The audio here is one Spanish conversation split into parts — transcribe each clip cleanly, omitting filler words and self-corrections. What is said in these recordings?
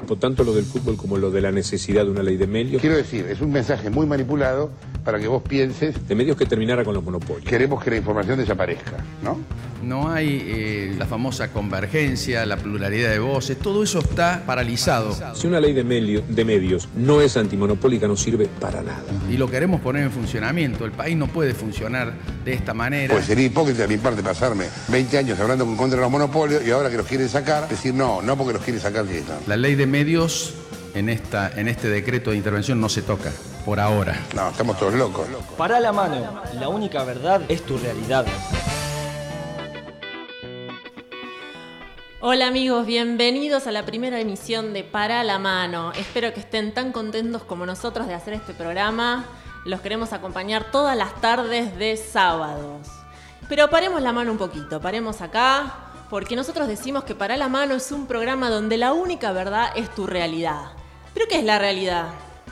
Tanto lo del fútbol como lo de la necesidad de una ley de medios. Quiero decir, es un mensaje muy manipulado para que vos pienses... De medios que terminara con los monopolios. Queremos que la información desaparezca, ¿no? No hay la famosa convergencia, la pluralidad de voces, todo eso está paralizado. Si una ley de medios no es antimonopólica, no sirve para nada. Y lo queremos poner en funcionamiento. El país no puede funcionar de esta manera. Pues sería hipócrita de mi parte pasarme 20 años hablando en contra de los monopolios y ahora que los quieren sacar, decir no porque los quieren sacar directamente. La ley de medios en este decreto de intervención no se toca, por ahora. No, estamos todos locos. Pará la mano, la única verdad es tu realidad. Hola amigos, bienvenidos a la primera emisión de Pará la mano. Espero que estén tan contentos como nosotros de hacer este programa. Los queremos acompañar todas las tardes de sábados. Pero paremos la mano un poquito, paremos acá, porque nosotros decimos que Pará la mano es un programa donde la única verdad es tu realidad. ¿Pero qué es la realidad?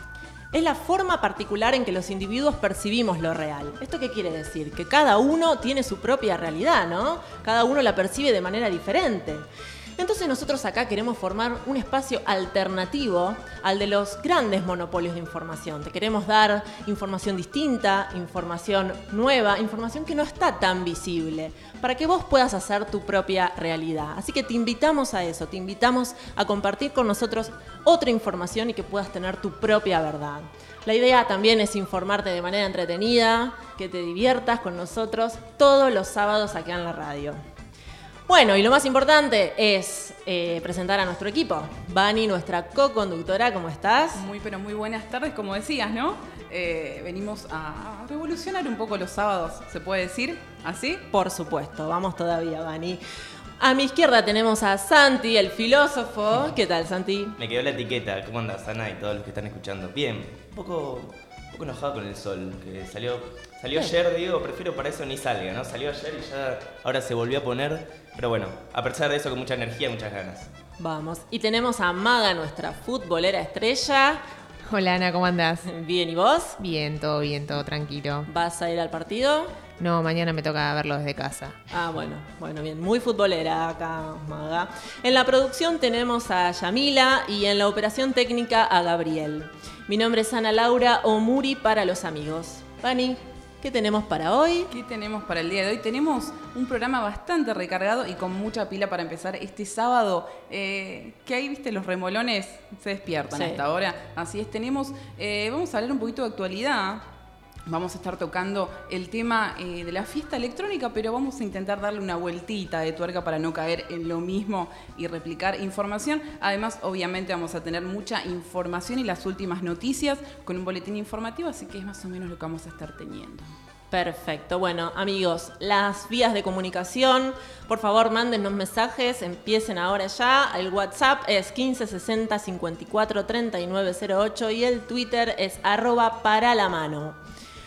Es la forma particular en que los individuos percibimos lo real. ¿Esto qué quiere decir? Que cada uno tiene su propia realidad, ¿no? Cada uno la percibe de manera diferente. Entonces nosotros acá queremos formar un espacio alternativo al de los grandes monopolios de información. Te queremos dar información distinta, información nueva, información que no está tan visible, para que vos puedas hacer tu propia realidad. Así que te invitamos a eso, te invitamos a compartir con nosotros otra información y que puedas tener tu propia verdad. La idea también es informarte de manera entretenida, que te diviertas con nosotros todos los sábados acá en la radio. Bueno, y lo más importante es presentar a nuestro equipo. Vani, nuestra co-conductora, ¿cómo estás? Pero muy buenas tardes, como decías, ¿no? Venimos a revolucionar un poco los sábados, ¿se puede decir así? Por supuesto, vamos todavía, Vani. A mi izquierda tenemos a Santi, el filósofo. ¿Qué tal, Santi? Me quedó la etiqueta. ¿Cómo andas, Ana, y todos los que están escuchando? Bien, un poco enojado con el sol, que salió ayer, digo, prefiero para eso ni salga, ¿no? Salió ayer y ya ahora se volvió a poner, pero bueno, a pesar de eso con mucha energía y muchas ganas. Vamos, y tenemos a Maga, nuestra futbolera estrella. Hola Ana, ¿cómo andás? Bien, ¿y vos? Bien, todo tranquilo. ¿Vas a ir al partido? No, mañana me toca verlo desde casa. Ah, bueno, bien, muy futbolera acá, Maga. En la producción tenemos a Yamila y en la operación técnica a Gabriel. Mi nombre es Ana Laura Omuri para los amigos. Vani, ¿qué tenemos para hoy? ¿Qué tenemos para el día de hoy? Tenemos un programa bastante recargado y con mucha pila para empezar este sábado. Que ahí, viste, los remolones se despiertan sí. Hasta ahora. Así es, vamos a hablar un poquito de actualidad. Vamos a estar tocando el tema de la fiesta electrónica, pero vamos a intentar darle una vueltita de tuerca para no caer en lo mismo y replicar información. Además, obviamente, vamos a tener mucha información y las últimas noticias con un boletín informativo, así que es más o menos lo que vamos a estar teniendo. Perfecto. Bueno, amigos, las vías de comunicación, por favor, mándennos mensajes, empiecen ahora ya. El WhatsApp es 1560 54 39 08 y el Twitter es @paralamano.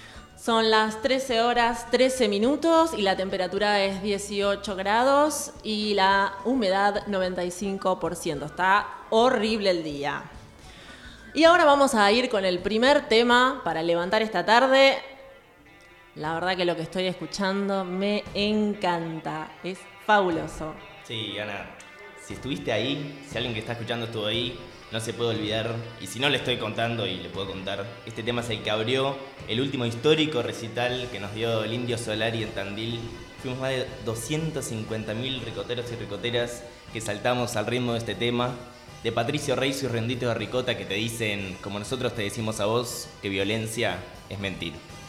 Son las 13 horas 13 minutos y la temperatura es 18 grados y la humedad 95%. Está horrible el día. Y ahora vamos a ir con el primer tema para levantar esta tarde. La verdad que lo que estoy escuchando me encanta. Es fabuloso. Sí, Ana, si estuviste ahí, si alguien que está escuchando estuvo ahí, no se puede olvidar, y si no le estoy contando y le puedo contar, este tema es el que abrió el último histórico recital que nos dio el Indio Solari en Tandil. Fuimos más de 250.000 ricoteros y ricoteras que saltamos al ritmo de este tema, de Patricio Rey y Rendito de Ricota, que te dicen, como nosotros te decimos a vos, que violencia es mentir.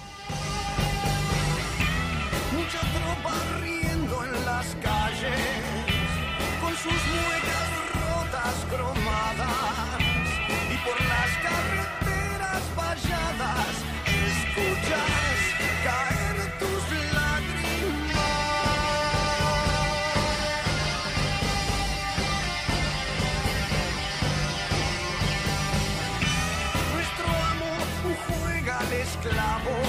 Mucha tropa riendo en las calles, con sus muecas rotas cromadas, y por las carreteras valladas escuchas caer tus lágrimas. Nuestro amor juega al esclavo,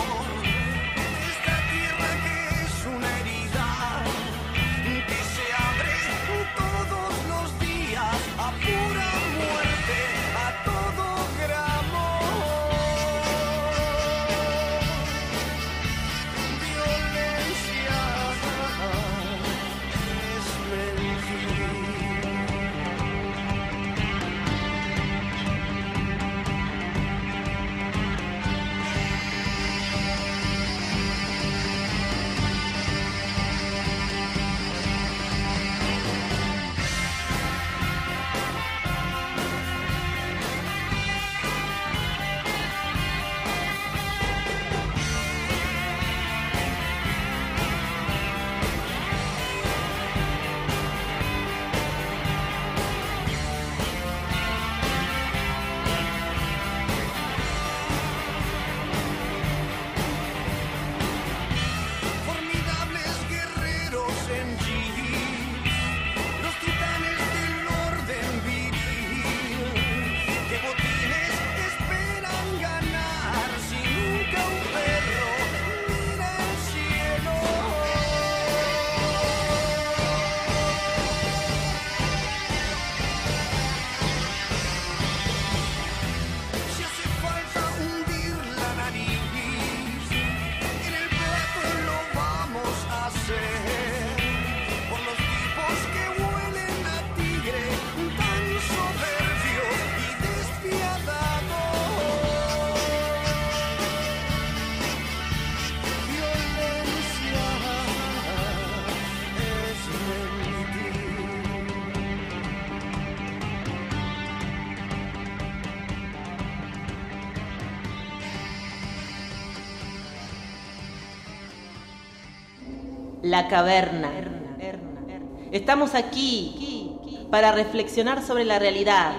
La caverna. Estamos aquí para reflexionar sobre la realidad.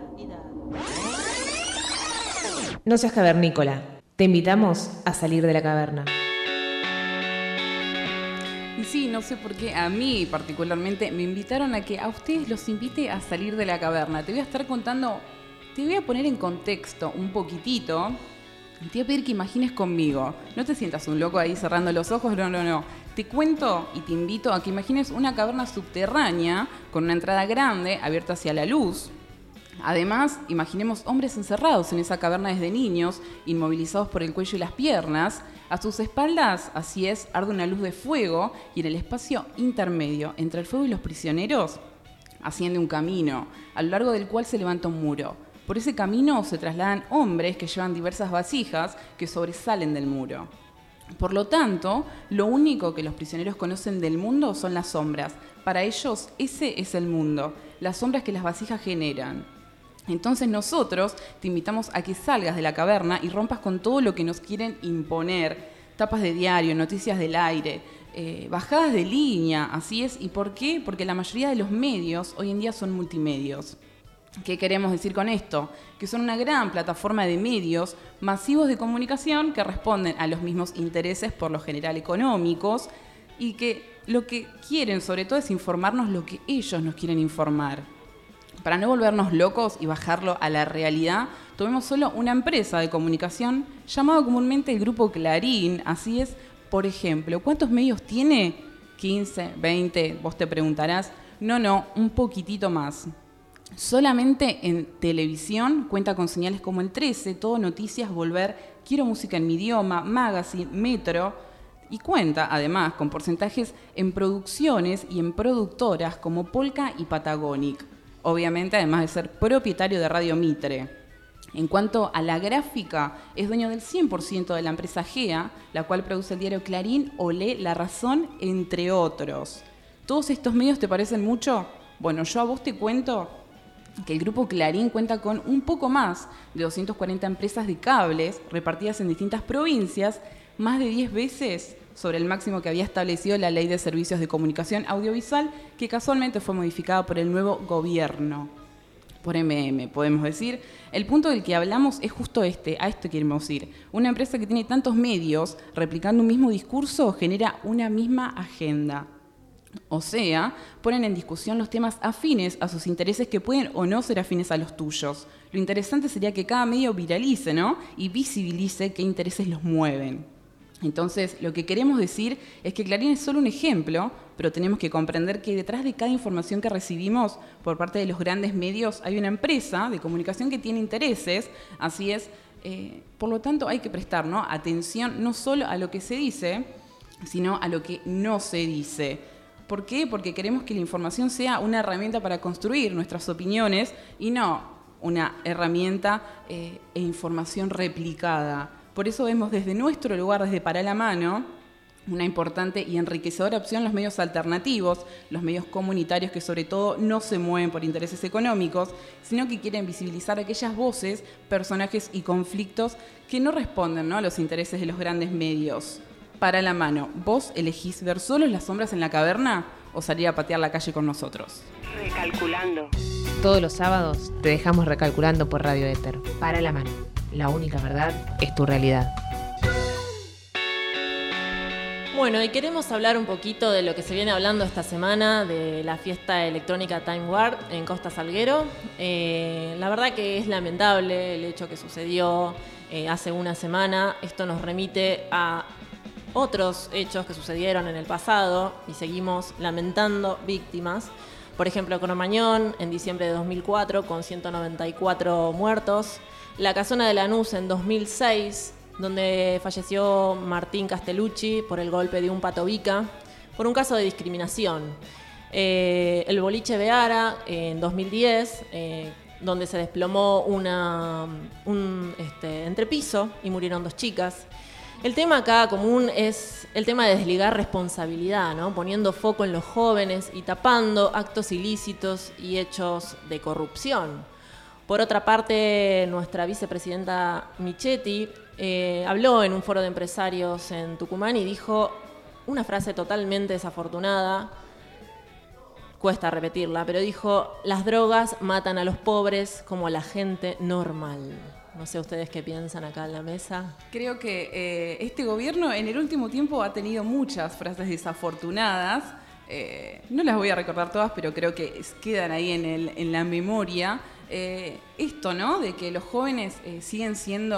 No seas cavernícola. Te invitamos a salir de la caverna. Y sí, no sé por qué a mí particularmente me invitaron a que a ustedes los invite a salir de la caverna. Te voy a estar contando, te voy a poner en contexto un poquitito. Y te voy a pedir que imagines conmigo. No te sientas un loco ahí cerrando los ojos, no. Te cuento y te invito a que imagines una caverna subterránea con una entrada grande abierta hacia la luz. Además, imaginemos hombres encerrados en esa caverna desde niños, inmovilizados por el cuello y las piernas. A sus espaldas, así es, arde una luz de fuego y en el espacio intermedio entre el fuego y los prisioneros asciende un camino, a lo largo del cual se levanta un muro. Por ese camino se trasladan hombres que llevan diversas vasijas que sobresalen del muro. Por lo tanto, lo único que los prisioneros conocen del mundo son las sombras. Para ellos, ese es el mundo, las sombras que las vasijas generan. Entonces nosotros te invitamos a que salgas de la caverna y rompas con todo lo que nos quieren imponer. Tapas de diario, noticias del aire, bajadas de línea, así es. ¿Y por qué? Porque la mayoría de los medios hoy en día son multimedios. ¿Qué queremos decir con esto? Que son una gran plataforma de medios masivos de comunicación que responden a los mismos intereses, por lo general económicos, y que lo que quieren sobre todo es informarnos lo que ellos nos quieren informar. Para no volvernos locos y bajarlo a la realidad, tomemos solo una empresa de comunicación llamado comúnmente el Grupo Clarín, así es. Por ejemplo, ¿cuántos medios tiene? 15, 20, vos te preguntarás. No, un poquitito más. Solamente en televisión cuenta con señales como el 13, Todo Noticias, Volver, Quiero Música en mi Idioma, Magazine, Metro, y cuenta además con porcentajes en producciones y en productoras como Polka y Patagonic. Obviamente, además de ser propietario de Radio Mitre. En cuanto a la gráfica, es dueño del 100% de la empresa GEA, la cual produce el diario Clarín, Olé, La Razón, entre otros. ¿Todos estos medios te parecen mucho? Bueno, yo a vos te cuento que el Grupo Clarín cuenta con un poco más de 240 empresas de cables repartidas en distintas provincias, más de 10 veces sobre el máximo que había establecido la Ley de Servicios de Comunicación Audiovisual, que casualmente fue modificada por el nuevo gobierno, por MM, podemos decir. El punto del que hablamos es justo a esto queremos ir. Una empresa que tiene tantos medios replicando un mismo discurso genera una misma agenda. O sea, ponen en discusión los temas afines a sus intereses que pueden o no ser afines a los tuyos. Lo interesante sería que cada medio viralice, ¿no? Y visibilice qué intereses los mueven. Entonces, lo que queremos decir es que Clarín es solo un ejemplo, pero tenemos que comprender que detrás de cada información que recibimos por parte de los grandes medios hay una empresa de comunicación que tiene intereses, así es. Por lo tanto, hay que prestar, ¿no?, atención no solo a lo que se dice, sino a lo que no se dice. ¿Por qué? Porque queremos que la información sea una herramienta para construir nuestras opiniones y no una herramienta e información replicada. Por eso vemos desde nuestro lugar, desde Para la Mano, una importante y enriquecedora opción los medios alternativos, los medios comunitarios que sobre todo no se mueven por intereses económicos, sino que quieren visibilizar aquellas voces, personajes y conflictos que no responden, ¿no?, a los intereses de los grandes medios. Para la Mano, ¿vos elegís ver solos las sombras en la caverna o salir a patear la calle con nosotros? Recalculando. Todos los sábados te dejamos recalculando por Radio Éter. Para la Mano. La única verdad es tu realidad. Bueno, y queremos hablar un poquito de lo que se viene hablando esta semana de la fiesta electrónica Time Warp en Costa Salguero. La verdad que es lamentable el hecho que sucedió hace una semana. Esto nos remite a otros hechos que sucedieron en el pasado y seguimos lamentando víctimas. Por ejemplo, Cromañón en diciembre de 2004 con 194 muertos. La Casona de Lanús en 2006, donde falleció Martín Castellucci por el golpe de un patobica, por un caso de discriminación. El boliche Beara en 2010, donde se desplomó un entrepiso y murieron 2 chicas. El tema acá común es el tema de desligar responsabilidad, ¿no?, poniendo foco en los jóvenes y tapando actos ilícitos y hechos de corrupción. Por otra parte, nuestra vicepresidenta Michetti habló en un foro de empresarios en Tucumán y dijo una frase totalmente desafortunada, cuesta repetirla, pero dijo: las drogas matan a los pobres como a la gente normal. No sé ustedes qué piensan acá en la mesa. Creo que este gobierno en el último tiempo ha tenido muchas frases desafortunadas. No las voy a recordar todas, pero creo que quedan ahí en la memoria. Esto, ¿no? De que los jóvenes siguen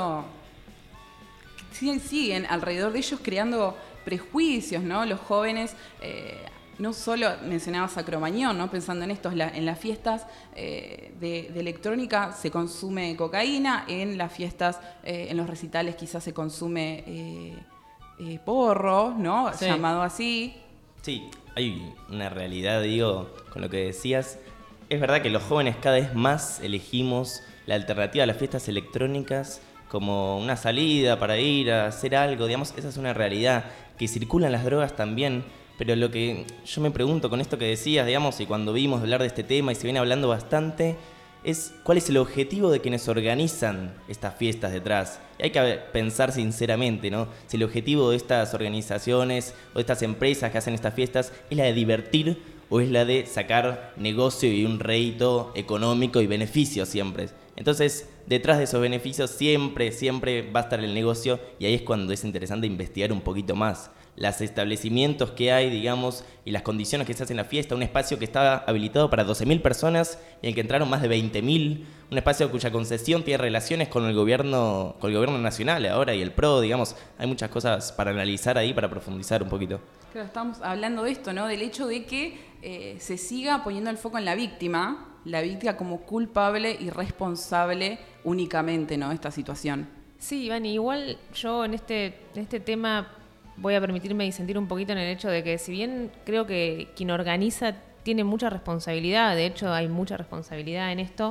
alrededor de ellos creando prejuicios, ¿no? Los jóvenes, no solo mencionabas a Cromañón, ¿no? Pensando en esto, en las fiestas de electrónica se consume cocaína, en las fiestas, en los recitales quizás se consume porro, ¿no? Sí. Llamado así. Sí, hay una realidad, digo, con lo que decías. Es verdad que los jóvenes cada vez más elegimos la alternativa a las fiestas electrónicas como una salida para ir a hacer algo, digamos, esa es una realidad. Que circulan las drogas también, pero lo que yo me pregunto con esto que decías, digamos, y cuando vimos hablar de este tema y se viene hablando bastante, es cuál es el objetivo de quienes organizan estas fiestas detrás. Y hay que pensar sinceramente, ¿no? Si el objetivo de estas organizaciones o de estas empresas que hacen estas fiestas es la de divertir o es la de sacar negocio y un rédito económico y beneficio siempre. Entonces, detrás de esos beneficios siempre va a estar el negocio, y ahí es cuando es interesante investigar un poquito más. Los establecimientos que hay, digamos, y las condiciones que se hacen en la fiesta, un espacio que estaba habilitado para 12.000 personas y en el que entraron más de 20.000, un espacio cuya concesión tiene relaciones con el gobierno nacional ahora y el PRO, digamos, hay muchas cosas para analizar ahí, para profundizar un poquito. Claro, estamos hablando de esto, ¿no? Del hecho de que se siga poniendo el foco en la víctima como culpable y responsable únicamente, ¿no? Esta situación. Sí, Ivani, igual yo en este tema voy a permitirme disentir un poquito en el hecho de que si bien creo que quien organiza tiene mucha responsabilidad, de hecho hay mucha responsabilidad en esto,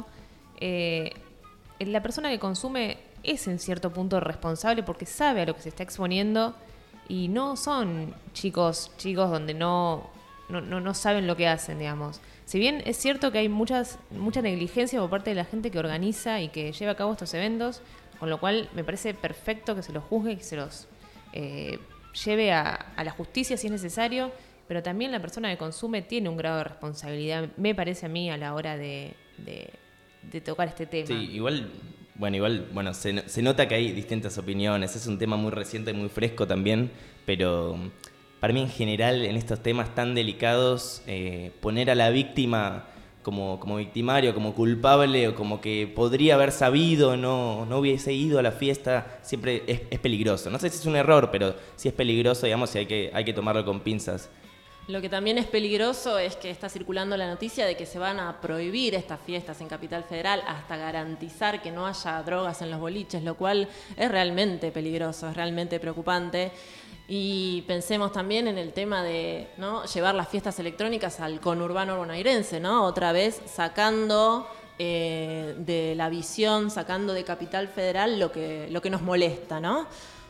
la persona que consume es en cierto punto responsable porque sabe a lo que se está exponiendo y no son chicos donde no saben lo que hacen, digamos. Si bien es cierto que hay mucha negligencia por parte de la gente que organiza y que lleva a cabo estos eventos, con lo cual me parece perfecto que se los juzgue y que se los lleve a la justicia si es necesario, pero también la persona que consume tiene un grado de responsabilidad, me parece a mí, a la hora de tocar este tema. Sí, igual, se nota que hay distintas opiniones, es un tema muy reciente, muy fresco también, pero para mí en general en estos temas tan delicados, poner a la víctima como victimario, como culpable o como que podría haber sabido, no hubiese ido a la fiesta, siempre es peligroso. No sé si es un error, pero sí es peligroso, digamos, y hay que tomarlo con pinzas. Lo que también es peligroso es que está circulando la noticia de que se van a prohibir estas fiestas en Capital Federal hasta garantizar que no haya drogas en los boliches, lo cual es realmente peligroso, es realmente preocupante. Y pensemos también en el tema de, ¿no?, llevar las fiestas electrónicas al conurbano bonaerense, ¿no? Otra vez sacando de la visión, sacando de Capital Federal lo que nos molesta, ¿no?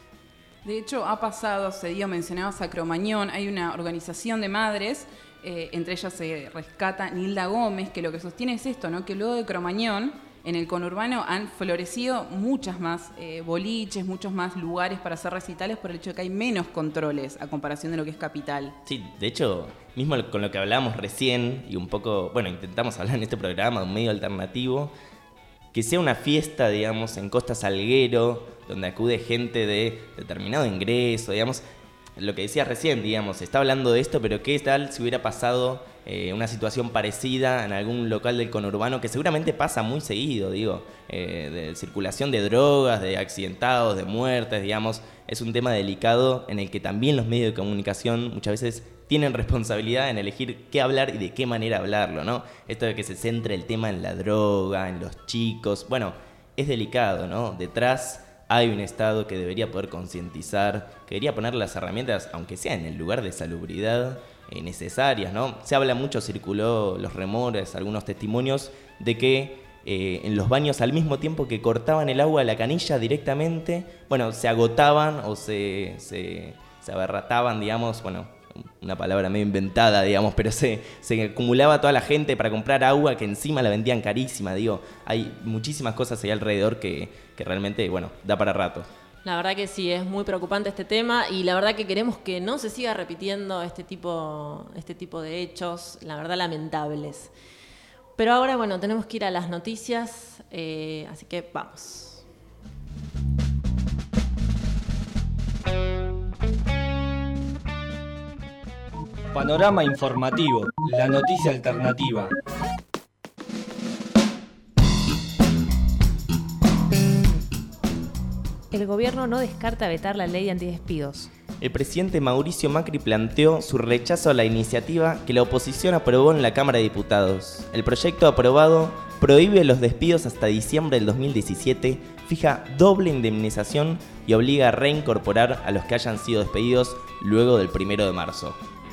De hecho, ha pasado, mencionabas a Cromañón, hay una organización de madres, entre ellas se rescata Nilda Gómez, que lo que sostiene es esto, ¿no? Que luego de Cromañón, en el conurbano han florecido muchas más boliches, muchos más lugares para hacer recitales por el hecho de que hay menos controles a comparación de lo que es Capital. Sí, de hecho, mismo con lo que hablábamos recién y un poco, intentamos hablar en este programa de un medio alternativo, que sea una fiesta, digamos, en Costa Salguero, donde acude gente de determinado ingreso, digamos, lo que decías recién, digamos, se está hablando de esto, pero ¿qué tal si hubiera pasado una situación parecida en algún local del conurbano, que seguramente pasa muy seguido, de circulación de drogas, de accidentados, de muertes, digamos, es un tema delicado en el que también los medios de comunicación muchas veces tienen responsabilidad en elegir qué hablar y de qué manera hablarlo, ¿no? Esto de que se centre el tema en la droga, en los chicos, es delicado, ¿no? Detrás hay un Estado que debería poder concientizar, que debería poner las herramientas, aunque sea en el lugar de salubridad, necesarias, ¿no? Se habla mucho, circuló los rumores, algunos testimonios de que en los baños, al mismo tiempo que cortaban el agua a la canilla directamente, se agotaban o se abarrataban, digamos, una palabra medio inventada, digamos, pero se acumulaba toda la gente para comprar agua que encima la vendían carísima, hay muchísimas cosas ahí alrededor que realmente, da para rato. La verdad que sí, es muy preocupante este tema y la verdad que queremos que no se siga repitiendo este tipo de hechos, la verdad lamentables. Pero ahora, bueno, tenemos que ir a las noticias, así que vamos. Panorama informativo, la noticia alternativa. El gobierno no descarta vetar la ley de antidespidos. El presidente Mauricio Macri planteó su rechazo a la iniciativa que la oposición aprobó en la Cámara de Diputados. El proyecto aprobado prohíbe los despidos hasta diciembre del 2017, fija doble indemnización y obliga a reincorporar a los que hayan sido despedidos luego del 1 de marzo.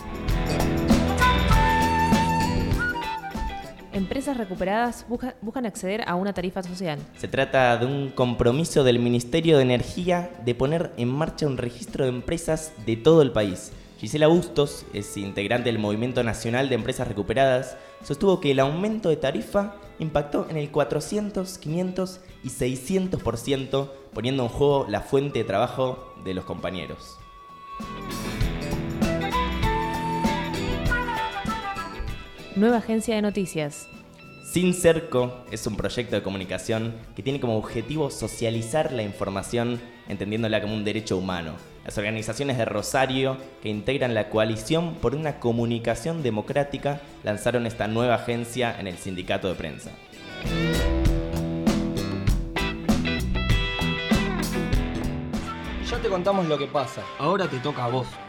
Empresas recuperadas buscan acceder a una tarifa social. Se trata de un compromiso del Ministerio de Energía de poner en marcha un registro de empresas de todo el país. Gisela Bustos, es integrante del Movimiento Nacional de Empresas Recuperadas, sostuvo que el aumento de tarifa impactó en el 400, 500 y 600%, poniendo en juego la fuente de trabajo de los compañeros. Nueva agencia de noticias. Sin Cerco es un proyecto de comunicación que tiene como objetivo socializar la información, entendiéndola como un derecho humano. Las organizaciones de Rosario, que integran la Coalición por una Comunicación Democrática, lanzaron esta nueva agencia en el Sindicato de Prensa. Ya te contamos lo que pasa, ahora te toca a vos.